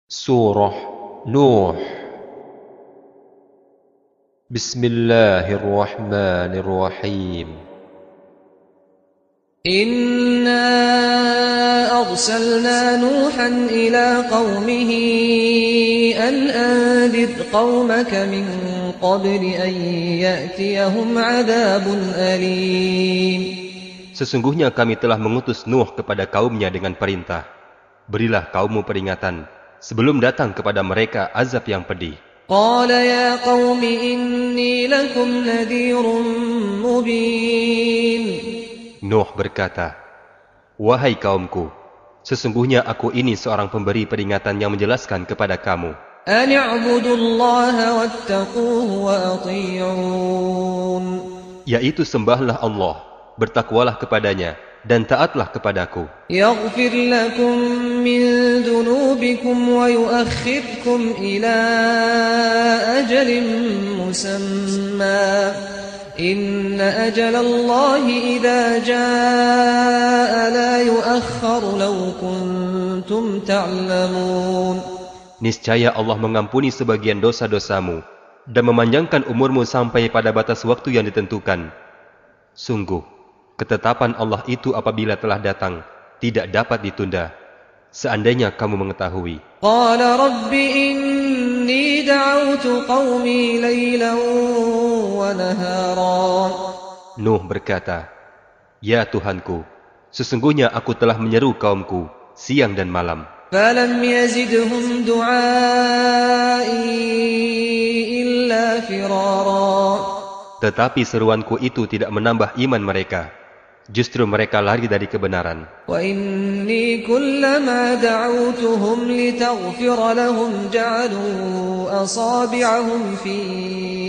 Surah Nuh. Bismillahirrahmanirrahim. Inna arsalna Nuhan ila qawmihi an anzir qawmaka min qabli an ya'tiyahum 'adzabun alim. Sesungguhnya kami telah mengutus Nuh kepada kaumnya dengan perintah, berilah kaummu peringatan sebelum datang kepada mereka azab yang pedih. Qala ya qawmi inni lakum nadhirun mubin. Nuh berkata, wahai kaumku, sesungguhnya aku ini seorang pemberi peringatan yang menjelaskan kepada kamu. An i'budullaha wattaquhu wa ati'un. Yaitu sembahlah Allah, bertakwalah kepadanya, dan taatlah kepadaku. Yaghfir lakum min dhunubikum wa yu'akhirkum ila ajalin musamma. Inna ajalallahi idza jaa la yu'akhkhar law kuntum ta'lamun. Niscaya Allah mengampuni sebagian dosa-dosamu dan memanjangkan umurmu sampai pada batas waktu yang ditentukan. Sungguh, ketetapan Allah itu apabila telah datang, tidak dapat ditunda. Seandainya kamu mengetahui. Qala rabbi inni da'awtu qawmi laylan wa nahara. Nuh berkata, ya Tuhanku, sesungguhnya aku telah menyeru kaumku siang dan malam. Falam yazidhum du'ai illa firara. Tetapi seruanku itu tidak menambah iman mereka. Justru mereka lari dari kebenaran. Wa inni kullama da'awtuhum litaghfira lahum ja'alu asabi'ahum fi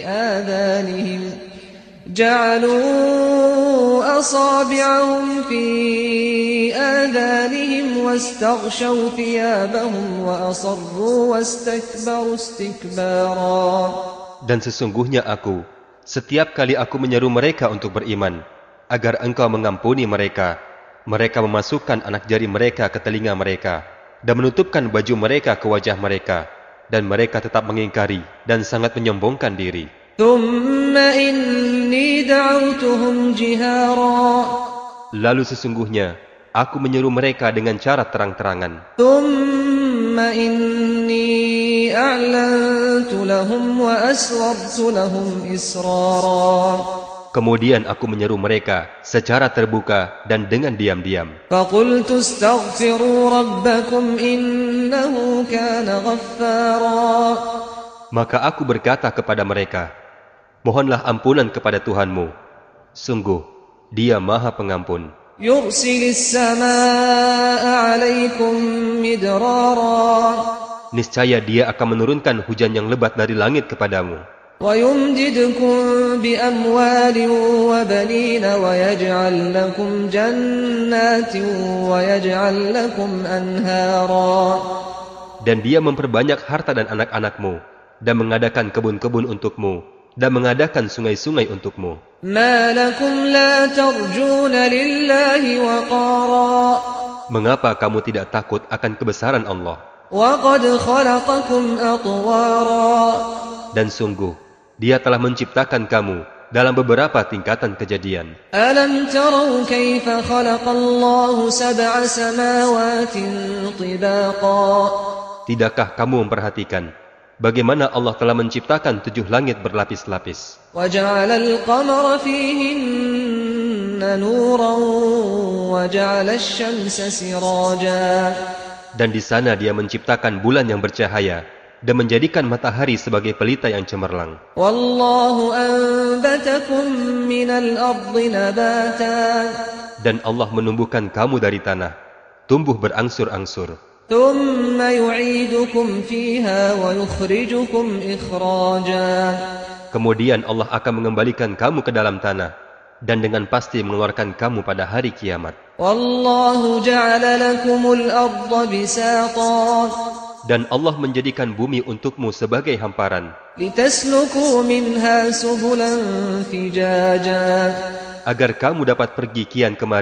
adhanihim wastaghshaw thiyabahum wa asarru wastakbaru istikbara. Dan sesungguhnya aku, setiap kali aku menyeru mereka untuk beriman, agar engkau mengampuni mereka, mereka memasukkan anak jari mereka ke telinga mereka, dan menutupkan baju mereka ke wajah mereka, dan mereka tetap mengingkari dan sangat menyombongkan diri. Thumma inni da'awtuhum jihara. Lalu sesungguhnya, aku menyeru mereka dengan cara terang-terangan. Thumma inni a'lantu lahum wa asrartu lahum israra. Kemudian aku menyeru mereka secara terbuka dan dengan diam-diam. Faqultu astaghfiru rabbakum innahu kana ghaffara. Maka aku berkata kepada mereka, mohonlah ampunan kepada Tuhanmu. Sungguh, Dia Maha Pengampun. Yursilis samaa'a 'alaikum midrara. Niscaya Dia akan menurunkan hujan yang lebat dari langit kepadamu. وَيُمْدِدْكُمْ بِأَمْوَالٍ وَبَنِينَ وَيَجْعَلْ لَكُمْ جَنَّاتٍ وَيَجْعَلْ لَكُمْ أَنْهَارًا. Dan Dia memperbanyak harta dan anak-anakmu, dan mengadakan kebun-kebun untukmu, dan mengadakan sungai-sungai untukmu. مَا لَكُمْ لَا تَرْجُونَ لِلَّهِ وَقَارًا. Mengapa kamu tidak takut akan kebesaran Allah? وَقَدْ خَلَقَكُمْ أَطْوَارًا. Dan sungguh, Dia telah menciptakan kamu dalam beberapa tingkatan kejadian. أَلَمْ تَرَوْا كَيْفَ خَلَقَ اللَّهُ سَبْعَ سَمَاوَاتٍ طِبَاقًا. Tidakkah kamu memperhatikan bagaimana Allah telah menciptakan 7 langit berlapis-lapis? وَجَعَلَ الْقَمَرَ فِيهِنَّ نُورًا وَجَعَلَ الشَّمْسَ سِرَاجًا. Dan di sana Dia menciptakan bulan yang bercahaya dan menjadikan matahari sebagai pelita yang cemerlang. Wallahu anbatakum minal ardi nabata. Dan Allah menumbuhkan kamu dari tanah, tumbuh berangsur-angsur. Thumma yu'idukum fiha wa yukhrijukum ikhraja. Kemudian Allah akan mengembalikan kamu ke dalam tanah, dan dengan pasti mengeluarkan kamu pada hari kiamat. Wallahu ja'ala lakumul arda bisatan. Dan Allah menjadikan bumi untukmu sebagai hamparan. Litasluku minha subulan fijaja. Agar kamu dapat pergi kian kemari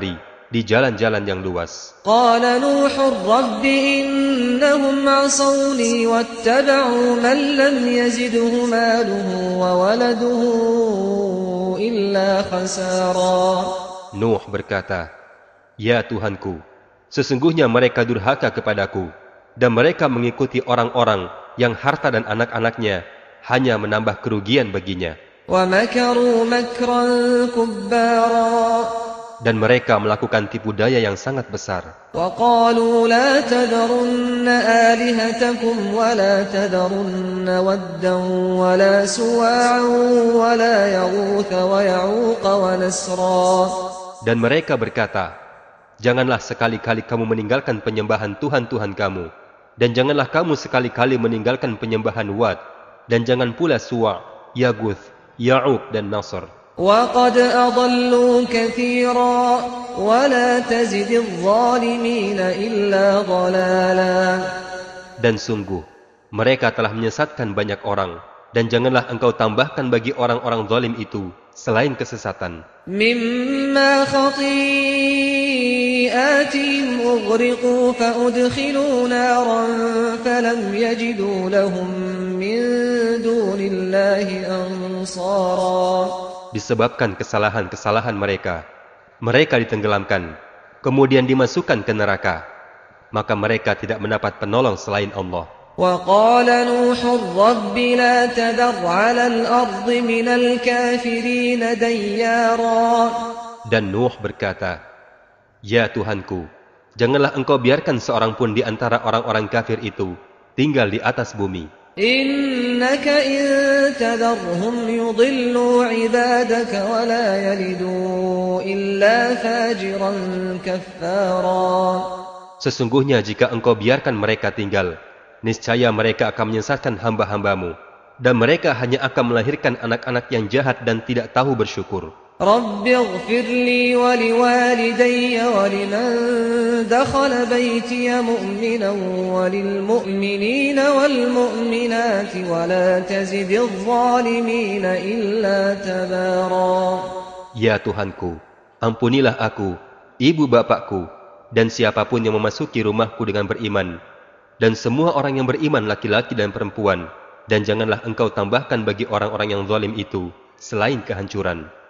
di jalan-jalan yang luas. قال نوح رب إنهم عصوني واتبعوا من لم يزده ماله وولده إلا خسارا. Nuh berkata, "Ya Tuhanku, sesungguhnya mereka durhaka kepadaku, dan mereka mengikuti orang-orang yang harta dan anak-anaknya hanya menambah kerugian baginya. ومكروا مكرا كبارا. Dan mereka melakukan tipu daya yang sangat besar. وقالوا لا تذرن آلهتكم ولا تذرن ودا ولا سواعا ولا يغوث ويعوق ونسرا. Dan mereka berkata, janganlah sekali-kali kamu meninggalkan penyembahan Tuhan-Tuhan kamu, dan janganlah kamu sekali-kali meninggalkan penyembahan Wad, dan jangan pula Suwa', Yaguth, Ya'uq dan Nasr. وقد أضلوا كثيرا ولا تزد الظالمين إلا ضلالا. Dan sungguh, mereka telah menyesatkan banyak orang, dan janganlah engkau tambahkan bagi orang-orang zalim itu selain kesesatan. مما خطيئاتهم أغرقوا فأدخلوا نارا فلم يجدوا لهم من دون الله أنصارا. Disebabkan kesalahan-kesalahan mereka, mereka ditenggelamkan, kemudian dimasukkan ke neraka, maka mereka tidak mendapat penolong selain Allah. وقال نوح رب لا تذر على الأرض من الكافرين ديارا. Dan Nuh berkata, "Ya Tuhanku, janganlah engkau biarkan seorang pun di antara orang-orang kafir itu tinggal di atas bumi. إنك إن تذرهم يضلوا عبادك ولا يلدوا إلا فاجرا كفارا. Sesungguhnya jika engkau biarkan mereka tinggal, niscaya mereka akan menyesatkan hamba-hambamu, dan mereka hanya akan melahirkan anak-anak yang jahat dan tidak tahu bersyukur. رب اغفر لي ولوالدي ولمن دخل بيتي مؤمنا وللمؤمنين والمؤمنات ولا تزد الظالمين إلا تبارا. Ya Tuhanku, ampunilah aku, ibu bapakku, dan siapapun yang memasuki rumahku dengan beriman, dan semua orang yang beriman laki-laki dan perempuan, dan janganlah engkau tambahkan bagi orang-orang yang zalim itu selain kehancuran.